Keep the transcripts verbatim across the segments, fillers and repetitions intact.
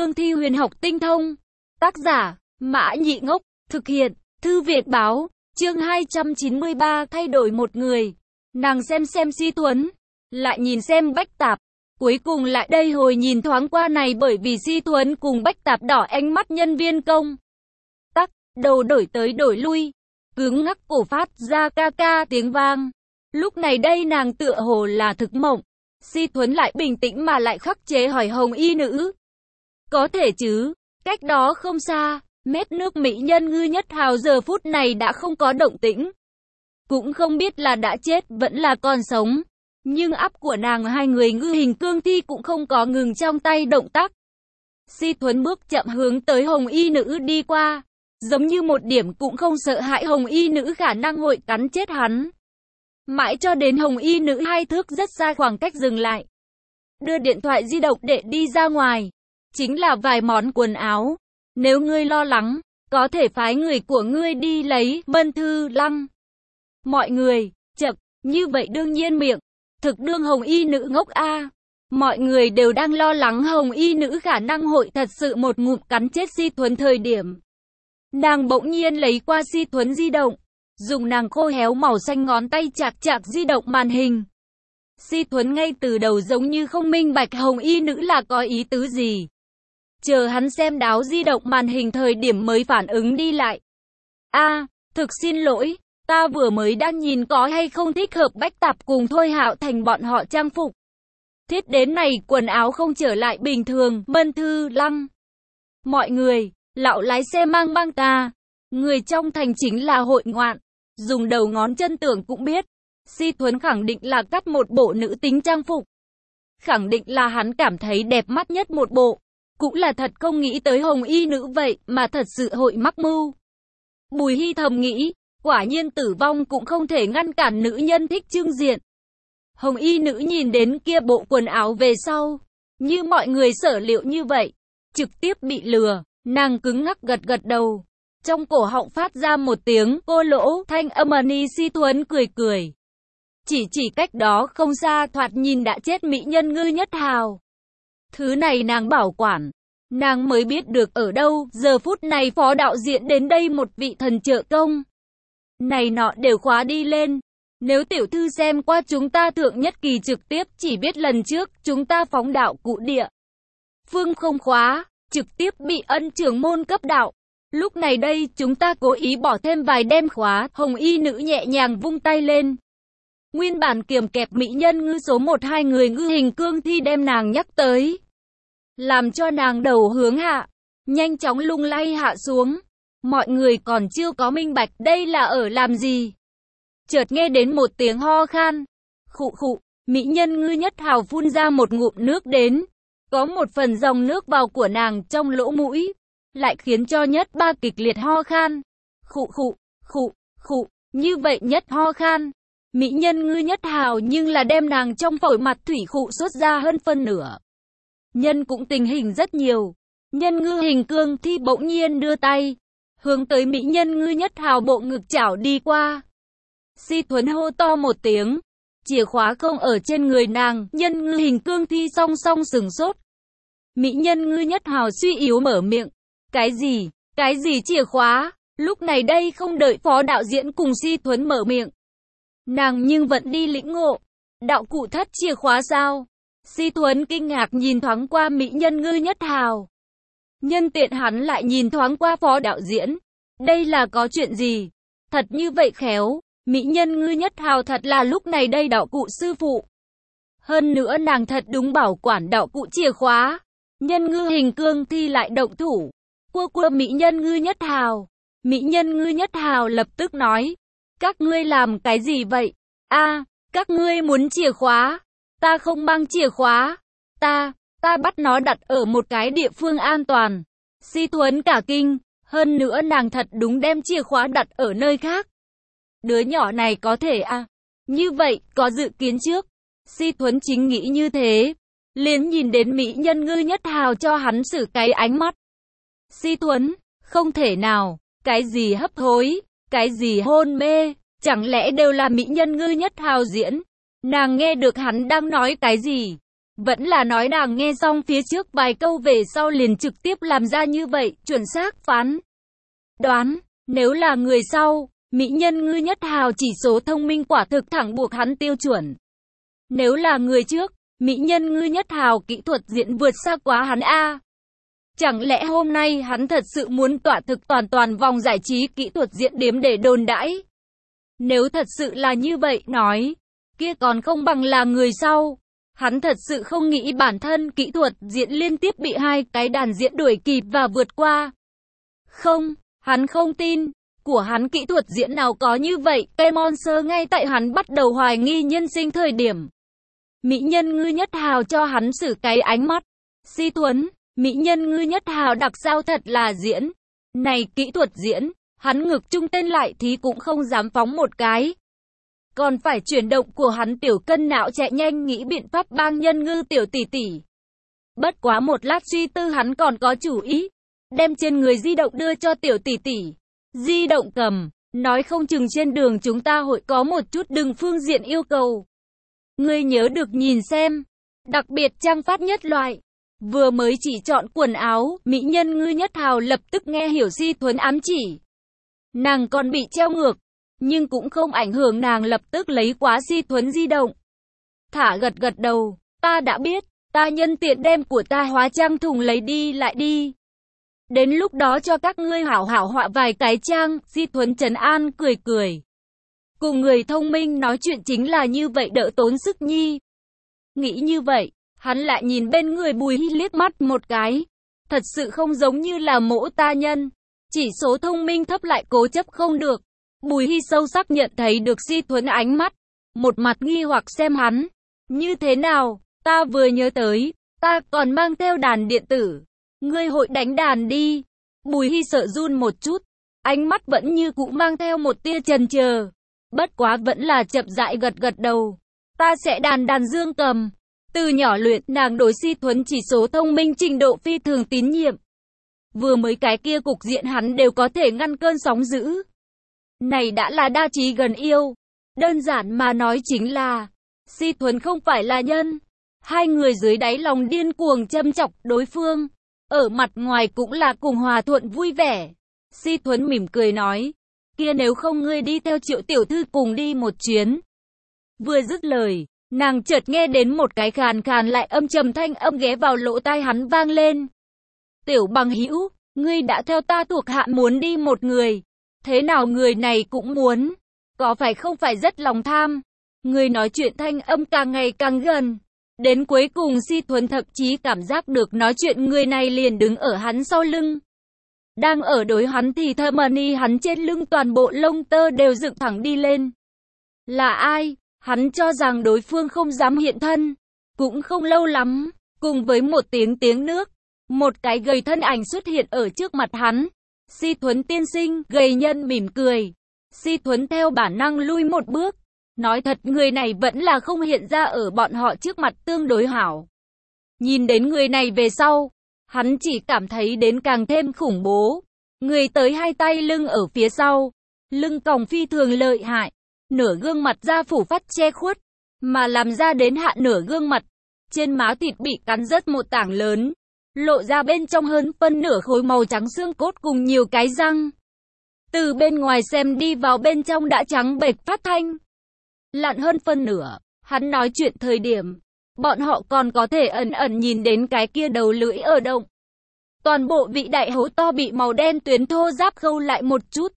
cương thi huyền học tinh thông. Tác giả, Mã Nhị Ngốc, thực hiện, Thư Việt Báo, chương hai trăm chín mươi ba thay đổi một người. Nàng xem xem Si Tuấn, lại nhìn xem Bách Tạp, cuối cùng lại đây hồi nhìn thoáng qua này bởi vì Si Tuấn cùng Bách Tạp đỏ ánh mắt nhân viên công. Tắc, đầu đổi tới đổi lui, cứng ngắc cổ phát ra ca ca tiếng vang. Lúc này đây nàng tựa hồ là thực mộng. Si Tuấn lại bình tĩnh mà lại khắc chế hỏi hồng y nữ. Có thể chứ, cách đó không xa, mét nước mỹ nhân Ngư Nhất Hào giờ phút này đã không có động tĩnh. Cũng không biết là đã chết vẫn là còn sống. Nhưng áp của nàng hai người ngư hình cương thi cũng không có ngừng trong tay động tác. Si Tuấn bước chậm hướng tới hồng y nữ đi qua. Giống như một điểm cũng không sợ hãi hồng y nữ khả năng hội cắn chết hắn. Mãi cho đến hồng y nữ hai thước rất xa khoảng cách dừng lại. Đưa điện thoại di động để đi ra ngoài. Chính là vài món quần áo. Nếu ngươi lo lắng, có thể phái người của ngươi đi lấy Mân Thư Lăng. Mọi người, chậc, như vậy đương nhiên miệng. Thực đương hồng y nữ ngốc a. Mọi người đều đang lo lắng hồng y nữ khả năng hội thật sự một ngụm cắn chết Si Tuấn thời điểm. Nàng bỗng nhiên lấy qua Si Tuấn di động. Dùng nàng khô héo màu xanh ngón tay chạc chạc di động màn hình. Si Tuấn ngay từ đầu giống như không minh bạch hồng y nữ là có ý tứ gì. Chờ hắn xem đáo di động màn hình thời điểm mới phản ứng đi lại. A, thực xin lỗi, ta vừa mới đang nhìn có hay không thích hợp Bách Tạp cùng Thôi Hạo Thành bọn họ trang phục. Thiết đến này quần áo không trở lại bình thường, Mân Thư Lăng. Mọi người, lão lái xe mang băng ta. Người trong thành chính là hội ngoạn. Dùng đầu ngón chân tưởng cũng biết. Si Tuấn khẳng định là cắt một bộ nữ tính trang phục. Khẳng định là hắn cảm thấy đẹp mắt nhất một bộ. Cũng là thật không nghĩ tới hồng y nữ vậy mà thật sự hội mắc mưu. Bùi Hy thầm nghĩ, quả nhiên tử vong cũng không thể ngăn cản nữ nhân thích trưng diện. Hồng y nữ nhìn đến kia bộ quần áo về sau. Như mọi người sở liệu như vậy. Trực tiếp bị lừa, nàng cứng ngắc gật gật đầu. Trong cổ họng phát ra một tiếng cô lỗ thanh âm ni. Si Tuấn cười cười. Chỉ chỉ cách đó không xa thoạt nhìn đã chết mỹ nhân Ngư Nhất Hào. Thứ này nàng bảo quản. Nàng mới biết được ở đâu, giờ phút này phó đạo diễn đến đây một vị thần trợ công. Này nọ đều khóa đi lên. Nếu tiểu thư xem qua chúng ta thượng nhất kỳ trực tiếp chỉ biết lần trước chúng ta phóng đạo cụ địa. Phương không khóa, trực tiếp bị ân trưởng môn cấp đạo. Lúc này đây chúng ta cố ý bỏ thêm vài đem khóa, hồng y nữ nhẹ nhàng vung tay lên. Nguyên bản kiềm kẹp mỹ nhân ngư số một hai người ngư hình cương thi đem nàng nhắc tới. Làm cho nàng đầu hướng hạ, nhanh chóng lung lay hạ xuống. Mọi người còn chưa có minh bạch đây là ở làm gì. Chợt nghe đến một tiếng ho khan. Khụ khụ, mỹ nhân Ngư Nhất Hào phun ra một ngụm nước đến. Có một phần dòng nước vào của nàng trong lỗ mũi. Lại khiến cho Nhất Ba kịch liệt ho khan. Khụ khụ, khụ, khụ, như vậy Nhất ho khan. Mỹ nhân Ngư Nhất Hào nhưng là đem nàng trong phổi mặt thủy khụ xuất ra hơn phân nửa. Nhân cũng tình hình rất nhiều. Nhân ngư hình cương thi bỗng nhiên đưa tay. Hướng tới mỹ nhân Ngư Nhất Hào bộ ngực chảo đi qua. Si Tuấn hô to một tiếng. Chìa khóa không ở trên người nàng. Nhân ngư hình cương thi song song sừng sốt. Mỹ nhân Ngư Nhất Hào suy yếu mở miệng. Cái gì? Cái gì chìa khóa? Lúc này đây không đợi phó đạo diễn cùng Si Tuấn mở miệng. Nàng nhưng vẫn đi lĩnh ngộ. Đạo cụ thất chìa khóa sao? Si Tuấn kinh ngạc nhìn thoáng qua mỹ nhân Ngư Nhất Hào. Nhân tiện hắn lại nhìn thoáng qua phó đạo diễn. Đây là có chuyện gì? Thật như vậy khéo. Mỹ nhân Ngư Nhất Hào thật là lúc này đây đạo cụ sư phụ. Hơn nữa nàng thật đúng bảo quản đạo cụ chìa khóa. Nhân ngư hình cương thi lại động thủ. Cua cua mỹ nhân Ngư Nhất Hào. Mỹ nhân Ngư Nhất Hào lập tức nói. Các ngươi làm cái gì vậy? A, các ngươi muốn chìa khóa. Ta không mang chìa khóa. Ta, ta bắt nó đặt ở một cái địa phương an toàn. Si Tuấn cả kinh. Hơn nữa nàng thật đúng đem chìa khóa đặt ở nơi khác. Đứa nhỏ này có thể à? Như vậy, có dự kiến trước. Si Tuấn chính nghĩ như thế. Liền nhìn đến mỹ nhân Ngư Nhất Hào cho hắn xử cái ánh mắt. Si Tuấn, không thể nào. Cái gì hấp hối? Cái gì hôn mê? Chẳng lẽ đều là mỹ nhân Ngư Nhất Hào diễn? Nàng nghe được hắn đang nói cái gì? Vẫn là nói nàng nghe xong phía trước vài câu về sau liền trực tiếp làm ra như vậy, chuẩn xác phán đoán. Nếu là người sau, mỹ nhân Ngư Nhất Hào chỉ số thông minh quả thực thẳng buộc hắn tiêu chuẩn. Nếu là người trước, mỹ nhân Ngư Nhất Hào kỹ thuật diễn vượt xa quá hắn a. Chẳng lẽ hôm nay hắn thật sự muốn tỏa thực toàn toàn vòng giải trí kỹ thuật diễn điếm để đồn đãi? Nếu thật sự là như vậy nói, kia còn không bằng là người sau. Hắn thật sự không nghĩ bản thân kỹ thuật diễn liên tiếp bị hai cái đàn diễn đuổi kịp và vượt qua. Không, hắn không tin. Của hắn kỹ thuật diễn nào có như vậy, cái monster ngay tại hắn bắt đầu hoài nghi nhân sinh thời điểm. Mỹ nhân Ngư Nhất Hào cho hắn xử cái ánh mắt. Si Tuấn, mỹ nhân Ngư Nhất Hào đặc sao thật là diễn. Này kỹ thuật diễn, hắn ngực trung tên lại thì cũng không dám phóng một cái. Còn phải chuyển động của hắn tiểu cân não chạy nhanh nghĩ biện pháp bang nhân ngư tiểu tỷ tỷ. Bất quá một lát suy tư hắn còn có chủ ý. Đem trên người di động đưa cho tiểu tỷ tỷ. Di động cầm, nói không chừng trên đường chúng ta hội có một chút đừng phương diện yêu cầu. Ngươi nhớ được nhìn xem. Đặc biệt trang phát nhất loại. Vừa mới chỉ chọn quần áo, mỹ nhân Ngư Nhất Hào lập tức nghe hiểu Si Thuấn ám chỉ. Nàng còn bị treo ngược. Nhưng cũng không ảnh hưởng nàng lập tức lấy quá Si Thuấn di động. Thả gật gật đầu, ta đã biết, ta nhân tiện đem của ta hóa trang thùng lấy đi lại đi. Đến lúc đó cho các ngươi hảo hảo họa vài cái trang, Si Thuấn trấn an cười cười. Cùng người thông minh nói chuyện chính là như vậy đỡ tốn sức nhi. Nghĩ như vậy, hắn lại nhìn bên người Bùi Hi liếc mắt một cái. Thật sự không giống như là mỗ ta nhân. Chỉ số thông minh thấp lại cố chấp không được. Bùi Hi sâu sắc nhận thấy được Si Thuấn ánh mắt. Một mặt nghi hoặc xem hắn. Như thế nào, ta vừa nhớ tới, ta còn mang theo đàn điện tử. Ngươi hội đánh đàn đi. Bùi Hi sợ run một chút. Ánh mắt vẫn như cũ mang theo một tia chần chờ. Bất quá vẫn là chậm rãi gật gật đầu. Ta sẽ đàn đàn dương cầm. Từ nhỏ luyện nàng đối Si Thuấn chỉ số thông minh trình độ phi thường tín nhiệm. Vừa mới cái kia cục diện hắn đều có thể ngăn cơn sóng dữ. Này đã là đa trí gần yêu. Đơn giản mà nói chính là Si Thuấn không phải là nhân. Hai người dưới đáy lòng điên cuồng châm chọc đối phương. Ở mặt ngoài cũng là cùng hòa thuận vui vẻ. Si Thuấn mỉm cười nói. Kia nếu không ngươi đi theo Triệu tiểu thư cùng đi một chuyến. Vừa dứt lời, nàng chợt nghe đến một cái khàn khàn lại âm trầm thanh âm ghé vào lỗ tai hắn vang lên. Tiểu bằng hữu, ngươi đã theo ta thuộc hạ muốn đi một người. Thế nào người này cũng muốn. Có phải không phải rất lòng tham. Người nói chuyện thanh âm càng ngày càng gần. Đến cuối cùng Si Thuấn thậm chí cảm giác được nói chuyện người này liền đứng ở hắn sau lưng. Đang ở đối hắn thì thơ mà ni hắn trên lưng toàn bộ lông tơ đều dựng thẳng đi lên. Là ai? Hắn cho rằng đối phương không dám hiện thân. Cũng không lâu lắm. Cùng với một tiếng tiếng nước. Một cái gầy thân ảnh xuất hiện ở trước mặt hắn. Si Thuấn tiên sinh, gầy nhân mỉm cười. Si Thuấn theo bản năng lui một bước. Nói thật người này vẫn là không hiện ra ở bọn họ trước mặt tương đối hảo. Nhìn đến người này về sau, hắn chỉ cảm thấy đến càng thêm khủng bố. Người tới hai tay lưng ở phía sau. Lưng còng phi thường lợi hại. Nửa gương mặt da phủ phát che khuất. Mà làm ra đến hạ nửa gương mặt. Trên má thịt bị cắn rớt một tảng lớn. Lộ ra bên trong hơn phân nửa khối màu trắng xương cốt cùng nhiều cái răng. Từ bên ngoài xem đi vào bên trong đã trắng bệch phát thanh. Lặn hơn phân nửa, hắn nói chuyện thời điểm. Bọn họ còn có thể ẩn ẩn nhìn đến cái kia đầu lưỡi ở động. Toàn bộ vị đại hấu to bị màu đen tuyến thô giáp khâu lại một chút.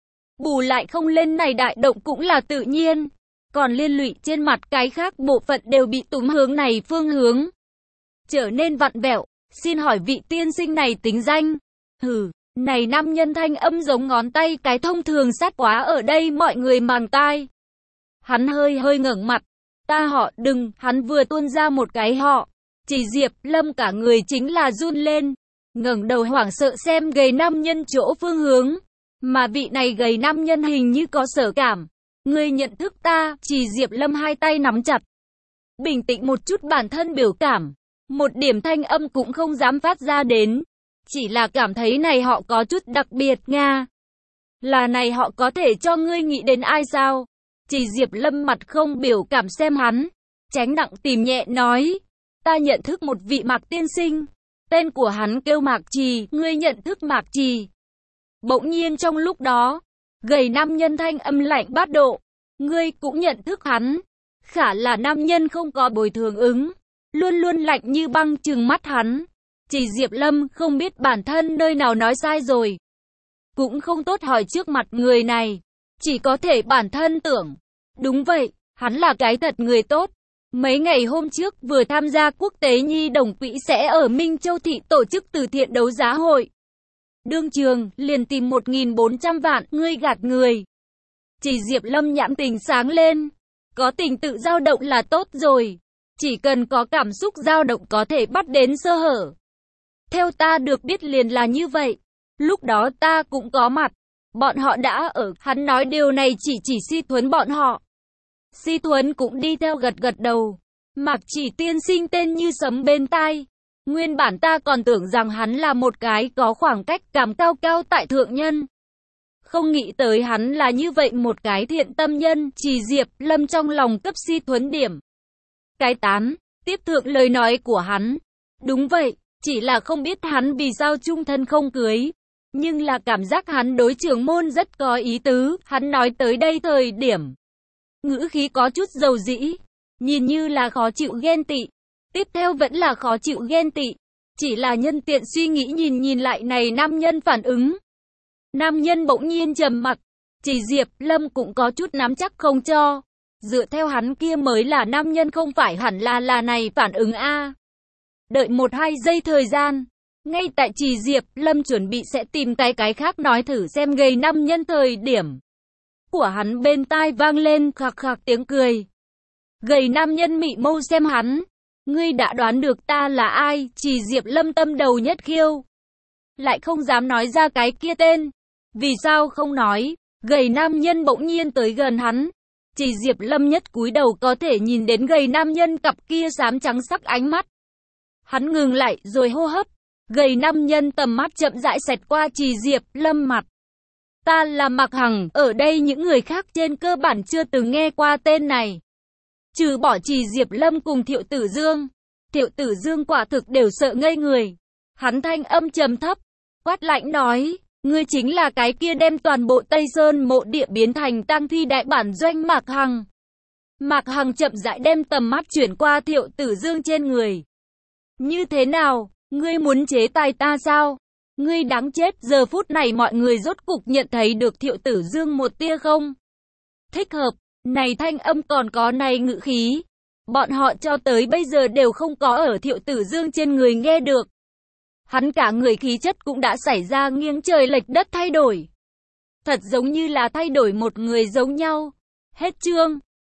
Bù lại không lên này đại động cũng là tự nhiên. Còn liên lụy trên mặt cái khác bộ phận đều bị túm hướng này phương hướng. Trở nên vặn vẹo. Xin hỏi vị tiên sinh này tính danh? Hừ, này nam nhân thanh âm giống ngón tay cái thông thường sát quá ở đây mọi người màng tai. Hắn hơi hơi ngẩng mặt. Ta họ đừng, hắn vừa tuôn ra một cái họ. Chỉ Diệp Lâm cả người chính là run lên. Ngẩng đầu hoảng sợ xem gầy nam nhân chỗ phương hướng. Mà vị này gầy nam nhân hình như có sở cảm. Ngươi nhận thức ta, Chỉ Diệp Lâm hai tay nắm chặt. Bình tĩnh một chút bản thân biểu cảm. Một điểm thanh âm cũng không dám phát ra đến. Chỉ là cảm thấy này họ có chút đặc biệt Nga. Là này họ có thể cho ngươi nghĩ đến ai sao? Chỉ Diệp Lâm mặt không biểu cảm xem hắn. Tránh nặng tìm nhẹ nói. ta nhận thức một vị Mạc tiên sinh. Tên của hắn kêu Mạc Trì, ngươi nhận thức Mạc Trì. Bỗng nhiên trong lúc đó, gầy nam nhân thanh âm lạnh bát độ. Ngươi cũng nhận thức hắn. Khả là nam nhân không có bồi thường ứng. Luôn luôn lạnh như băng trừng mắt hắn. Chỉ Diệp Lâm không biết bản thân nơi nào nói sai rồi. Cũng không tốt hỏi trước mặt người này. Chỉ có thể bản thân tưởng. Đúng vậy, hắn là cái thật người tốt. Mấy ngày hôm trước vừa tham gia quốc tế nhi đồng quỹ sẽ ở Minh Châu Thị tổ chức từ thiện đấu giá hội. Đương trường, liền tìm một nghìn bốn trăm vạn, ngươi gạt người. Chỉ Diệp Lâm nhãn tình sáng lên. Có tình tự dao động là tốt rồi. Chỉ cần có cảm xúc dao động có thể bắt đến sơ hở. Theo ta được biết liền là như vậy. Lúc đó ta cũng có mặt. Bọn họ đã ở, hắn nói điều này chỉ chỉ Si Thuấn bọn họ. Si Thuấn cũng đi theo gật gật đầu. Mạc Chỉ tiên sinh tên như sấm bên tai. Nguyên bản ta còn tưởng rằng hắn là một cái có khoảng cách cảm cao cao tại thượng nhân. Không nghĩ tới hắn là như vậy một cái thiện tâm nhân. Chỉ Diệp Lâm trong lòng cấp Si Thuấn điểm cái tán, tiếp thượng lời nói của hắn. Đúng vậy, chỉ là không biết hắn vì sao chung thân không cưới. Nhưng là cảm giác hắn đối trưởng môn rất có ý tứ. Hắn nói tới đây thời điểm ngữ khí có chút dầu dĩ, nhìn như là khó chịu ghen tị. Tiếp theo vẫn là khó chịu ghen tị. Chỉ là nhân tiện suy nghĩ nhìn nhìn lại này nam nhân phản ứng. Nam nhân bỗng nhiên trầm mặc. Chỉ Diệp Lâm cũng có chút nắm chắc không cho. Dựa theo hắn kia mới là nam nhân không phải hẳn là là này phản ứng a. Đợi một hai giây thời gian. Ngay tại Chỉ Diệp Lâm chuẩn bị sẽ tìm cái cái khác nói thử xem gầy nam nhân thời điểm. Của hắn bên tai vang lên khạc khạc tiếng cười. Gầy nam nhân mị mâu xem hắn. Ngươi đã đoán được ta là ai? Chỉ Diệp Lâm tâm đầu nhất khiêu. Lại không dám nói ra cái kia tên. Vì sao không nói? Gầy nam nhân bỗng nhiên tới gần hắn. Chỉ Diệp Lâm nhất cúi đầu có thể nhìn đến gầy nam nhân cặp kia xám trắng sắc ánh mắt. Hắn ngừng lại rồi hô hấp. Gầy nam nhân tầm mắt chậm rãi xẹt qua Chỉ Diệp Lâm mặt. Ta là Mạc Hằng, ở đây những người khác trên cơ bản chưa từng nghe qua tên này. Trừ bỏ Chỉ Diệp Lâm cùng Thiệu Tử Dương. Thiệu Tử Dương quả thực đều sợ ngây người. Hắn thanh âm trầm thấp, quát lạnh nói, ngươi chính là cái kia đem toàn bộ Tây Sơn mộ địa biến thành tang thi đại bản doanh Mạc Hằng. Mạc Hằng chậm rãi đem tầm mắt chuyển qua Thiệu Tử Dương trên người. Như thế nào, ngươi muốn chế tài ta sao? Ngươi đáng chết. Giờ phút này mọi người rốt cục nhận thấy được Thiệu Tử Dương một tia không thích hợp. Này thanh âm còn có này ngữ khí. Bọn họ cho tới bây giờ đều không có ở Thiệu Tử Dương trên người nghe được. Hắn cả người khí chất cũng đã xảy ra nghiêng trời lệch đất thay đổi. Thật giống như là thay đổi một người giống nhau. Hết chương.